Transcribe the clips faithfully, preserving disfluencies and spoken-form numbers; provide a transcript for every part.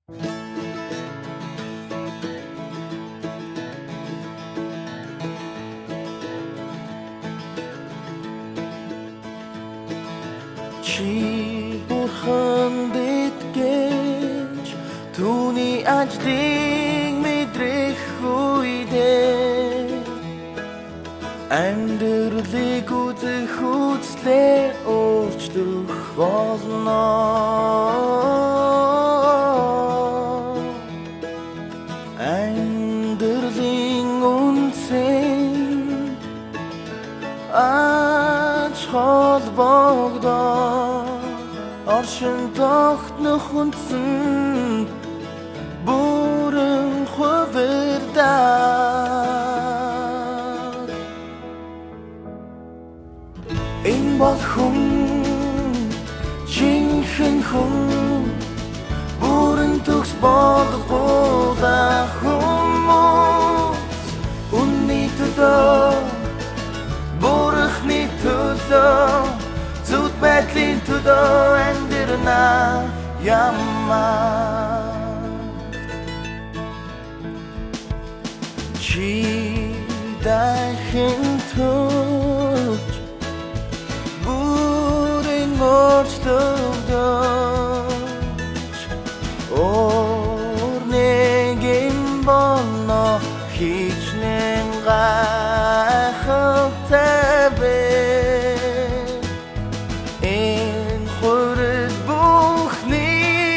Чи бурхан битгэж түүний ажлыг мэдрэх үедээ амьдралыг үзэх үзлээ өөрчлөх болно. Амьдралын үнцэн ач холбогдоо оршин тогтнох үндсэн бүрэн хувирдаа энэ бол хүн жинхэнэ хүн бүрэн төгс болгоолаа хүмүүс үнний төлөө бурхны төлөө зүд байдлын төлөө амьдрна ямаа чи дахин төж бүрэн өөрчлөгдөж орнэгэн болно хичнээн гайхалтай бэ энэ хүрэл бүхний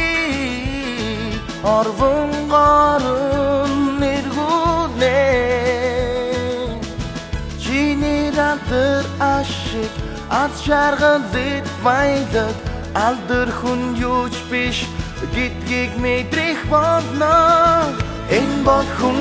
орвон гаран нэргүүлээ чиний дадар ашиг аз жаргалд баялаг алдар хүн юуч биш гэдгийг мэдрэх болно энэ бол хүн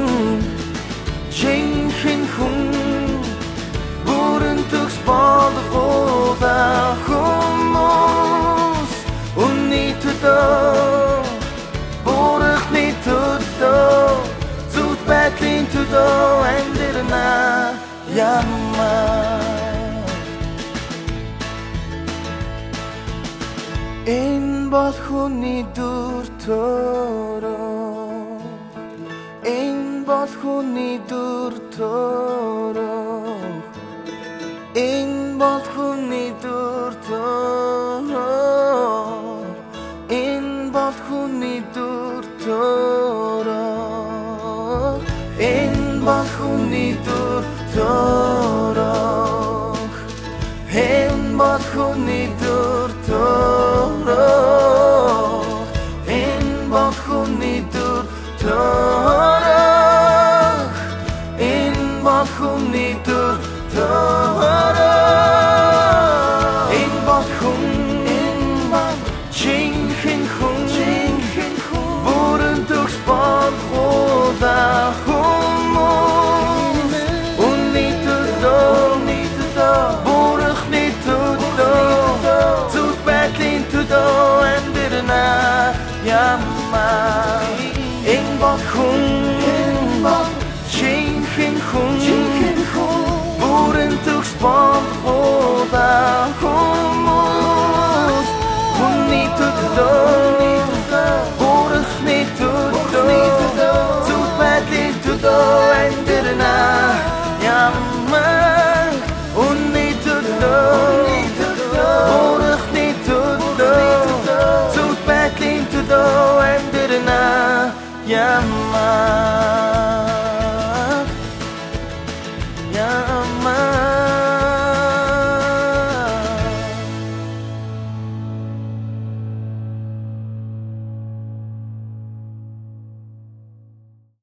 жинхэнэ хүн бүрэн төгс болгоолаа хүмүүс үнний төлөө бурхны төлөө зүд байдлын төлөө амьдрна ямаа энэ бол хүний дүр төрөө энэ бол хүний дүр төрөө энэ бол хүний дүр төрөө энэ бол хүний дүр төрөө энэ бол хүний дүр төрөө энэ бол хүний дүр төрөө энэ бол хүний дүр төрөө энэ бол хүний дүр төрөө энэ бол хүн энэ бол жинхэнэ хүн жинхэнэ хүн бүрэн төгс болгоолаа хүмүүс үнний төлөө үнний төлөө бурхны төлөө зүд байдлын төлөө амьдрна ямаа энэ бол хүн энэ бол жинхэнэ хүн жинхэнэ хүн бүрэн төгс болгоолаа хүмүүс үнний төлөө